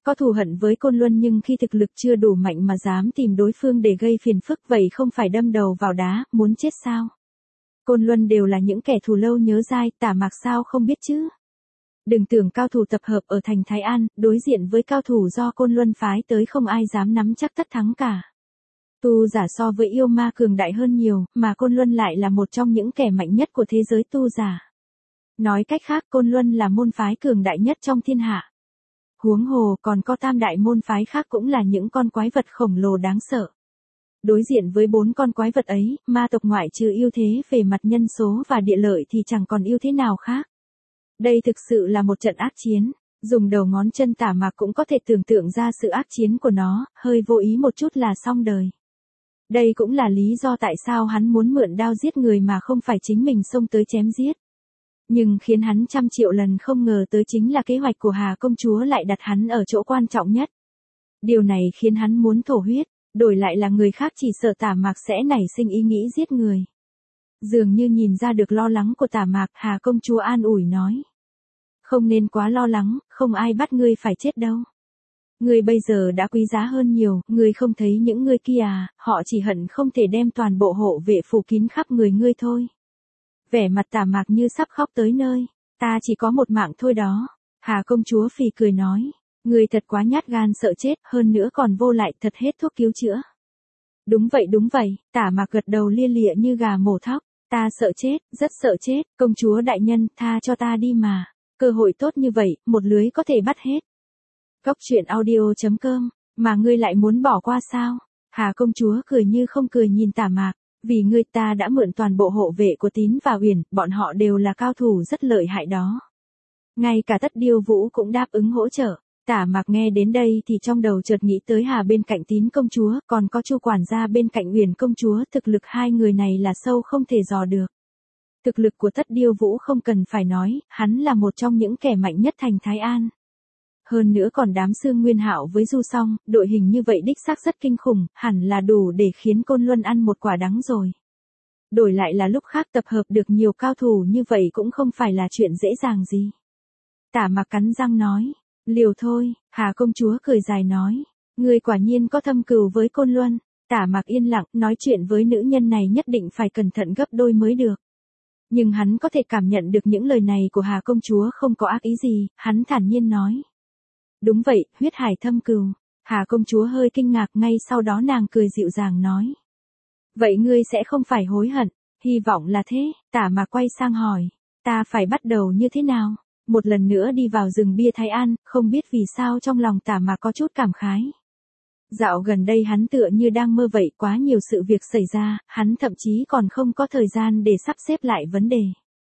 Có thù hận với Côn Luân nhưng khi thực lực chưa đủ mạnh mà dám tìm đối phương để gây phiền phức vậy không phải đâm đầu vào đá, muốn chết sao? Côn Luân đều là những kẻ thù lâu nhớ dai, Tả Mạc sao không biết chứ? Đừng tưởng cao thủ tập hợp ở thành Thái An, đối diện với cao thủ do Côn Luân phái tới không ai dám nắm chắc tất thắng cả. Tu giả so với yêu ma cường đại hơn nhiều, mà Côn Luân lại là một trong những kẻ mạnh nhất của thế giới tu giả. Nói cách khác Côn Luân là môn phái cường đại nhất trong thiên hạ. Huống hồ còn có tam đại môn phái khác cũng là những con quái vật khổng lồ đáng sợ. Đối diện với 4 con quái vật ấy, ma tộc ngoại trừ ưu thế về mặt nhân số và địa lợi thì chẳng còn ưu thế nào khác. Đây thực sự là một trận ác chiến, dùng đầu ngón chân Tả Mạc cũng có thể tưởng tượng ra sự ác chiến của nó, hơi vô ý một chút là xong đời. Đây cũng là lý do tại sao hắn muốn mượn đao giết người mà không phải chính mình xông tới chém giết. Nhưng khiến hắn trăm triệu lần không ngờ tới chính là kế hoạch của Hà công chúa lại đặt hắn ở chỗ quan trọng nhất. Điều này khiến hắn muốn thổ huyết, đổi lại là người khác chỉ sợ Tả Mạc sẽ nảy sinh ý nghĩ giết người. Dường như nhìn ra được lo lắng của Tả Mạc, Hà công chúa an ủi nói. Không nên quá lo lắng, không ai bắt ngươi phải chết đâu. Ngươi bây giờ đã quý giá hơn nhiều, ngươi không thấy những người kia à, họ chỉ hận không thể đem toàn bộ hộ vệ phủ kín khắp người ngươi thôi. Vẻ mặt Tả Mạc như sắp khóc tới nơi, ta chỉ có một mạng thôi đó. Hà công chúa phì cười nói, ngươi thật quá nhát gan sợ chết, hơn nữa còn vô lại thật hết thuốc cứu chữa. Đúng vậy, Tả Mạc gật đầu lia lịa như gà mổ thóc, ta sợ chết, rất sợ chết, công chúa đại nhân, tha cho ta đi mà, cơ hội tốt như vậy, một lưới có thể bắt hết. Góc truyện audio.com, mà ngươi lại muốn bỏ qua sao? Hà công chúa cười như không cười nhìn Tả Mạc, vì ngươi ta đã mượn toàn bộ hộ vệ của Tín và Uyển, bọn họ đều là cao thủ rất lợi hại đó. Ngay cả Tất Điêu Vũ cũng đáp ứng hỗ trợ. Tả Mạc nghe đến đây thì trong đầu chợt nghĩ tới Hà bên cạnh Tín công chúa, còn có Chu quản gia bên cạnh Uyển công chúa, thực lực hai người này là sâu không thể dò được. Thực lực của Tất Điêu Vũ không cần phải nói, hắn là một trong những kẻ mạnh nhất thành Thái An. Hơn nữa còn đám Sương Nguyên Hạo với Du Song, đội hình như vậy đích xác rất kinh khủng, hẳn là đủ để khiến Côn Luân ăn một quả đắng rồi. Đổi lại là lúc khác tập hợp được nhiều cao thủ như vậy cũng không phải là chuyện dễ dàng gì. Tả Mạc cắn răng nói, liều thôi, Hà công chúa cười dài nói, ngươi quả nhiên có thâm cừu với Côn Luân. Tả Mạc yên lặng, nói chuyện với nữ nhân này nhất định phải cẩn thận gấp đôi mới được. Nhưng hắn có thể cảm nhận được những lời này của Hà công chúa không có ác ý gì, hắn thản nhiên nói. Đúng vậy, huyết hải thâm cừu. Hà công chúa hơi kinh ngạc, ngay sau đó nàng cười dịu dàng nói. Vậy ngươi sẽ không phải hối hận, hy vọng là thế. Tả Mạc quay sang hỏi, ta phải bắt đầu như thế nào? Một lần nữa đi vào rừng bia Thái An, không biết vì sao trong lòng Tả Mạc có chút cảm khái. Dạo gần đây hắn tựa như đang mơ vậy, quá nhiều sự việc xảy ra, hắn thậm chí còn không có thời gian để sắp xếp lại vấn đề.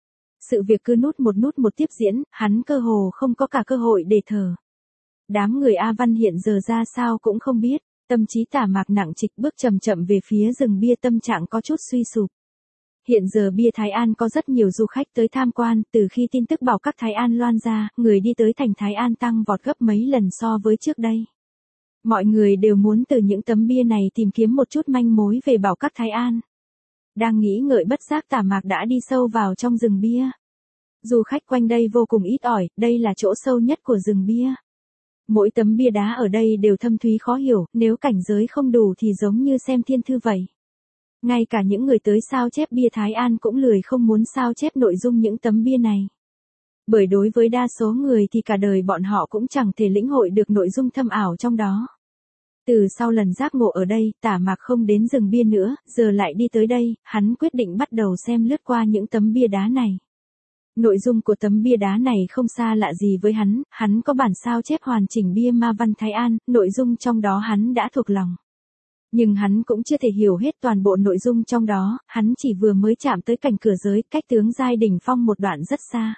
Sự việc cứ nút một tiếp diễn, hắn cơ hồ không có cả cơ hội để thở. Đám người A Văn hiện giờ ra sao cũng không biết, tâm trí Tả Mạc nặng trịch bước chậm chậm về phía rừng bia, tâm trạng có chút suy sụp. Hiện giờ bia Thái An có rất nhiều du khách tới tham quan, từ khi tin tức bảo các Thái An loan ra, người đi tới thành Thái An tăng vọt gấp mấy lần so với trước đây. Mọi người đều muốn từ những tấm bia này tìm kiếm một chút manh mối về bảo các Thái An. Đang nghĩ ngợi bất giác Tả Mạc đã đi sâu vào trong rừng bia. Du khách quanh đây vô cùng ít ỏi, đây là chỗ sâu nhất của rừng bia. Mỗi tấm bia đá ở đây đều thâm thúy khó hiểu, nếu cảnh giới không đủ thì giống như xem thiên thư vậy. Ngay cả những người tới sao chép bia Thái An cũng lười không muốn sao chép nội dung những tấm bia này. Bởi đối với đa số người thì cả đời bọn họ cũng chẳng thể lĩnh hội được nội dung thâm ảo trong đó. Từ sau lần giác ngộ ở đây, Tả Mạc không đến rừng bia nữa, giờ lại đi tới đây, hắn quyết định bắt đầu xem lướt qua những tấm bia đá này. Nội dung của tấm bia đá này không xa lạ gì với hắn có bản sao chép hoàn chỉnh bia Ma Văn Thái An, nội dung trong đó hắn đã thuộc lòng. Nhưng hắn cũng chưa thể hiểu hết toàn bộ nội dung trong đó, hắn chỉ vừa mới chạm tới cảnh cửa giới, cách tướng giai đỉnh phong một đoạn rất xa.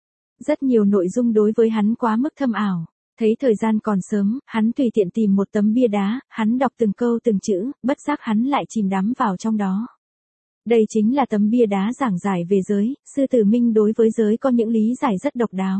Rất nhiều nội dung đối với hắn quá mức thâm ảo. Thấy thời gian còn sớm, hắn tùy tiện tìm một tấm bia đá, hắn đọc từng câu từng chữ, bất giác hắn lại chìm đắm vào trong đó. Đây chính là tấm bia đá giảng giải về giới, sư tử Minh đối với giới có những lý giải rất độc đáo.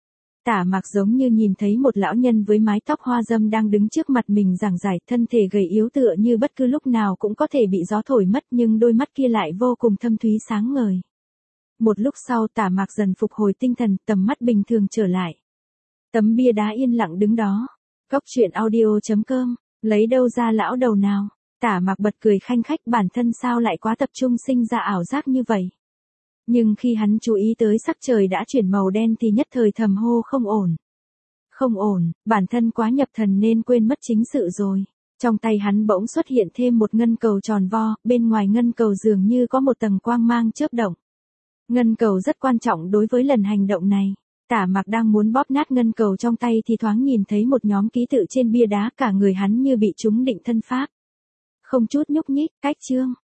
Tả Mạc giống như nhìn thấy một lão nhân với mái tóc hoa râm đang đứng trước mặt mình giảng giải, thân thể gầy yếu tựa như bất cứ lúc nào cũng có thể bị gió thổi mất, nhưng đôi mắt kia lại vô cùng thâm thúy sáng ngời. Một lúc sau Tả Mạc dần phục hồi tinh thần, tầm mắt bình thường trở lại. Tấm bia đá yên lặng đứng đó. Cốc truyện audio.com, lấy đâu ra lão đầu nào? Tả Mặc bật cười khanh khách, bản thân sao lại quá tập trung sinh ra ảo giác như vậy. Nhưng khi hắn chú ý tới sắc trời đã chuyển màu đen thì nhất thời thầm hô không ổn. Không ổn, bản thân quá nhập thần nên quên mất chính sự rồi. Trong tay hắn bỗng xuất hiện thêm một ngân cầu tròn vo, bên ngoài ngân cầu dường như có một tầng quang mang chớp động. Ngân cầu rất quan trọng đối với lần hành động này. Tả Mặc đang muốn bóp nát ngân cầu trong tay thì thoáng nhìn thấy một nhóm ký tự trên bia đá, cả người hắn như bị trúng định thân pháp. Không chút nhúc nhích, cách chương.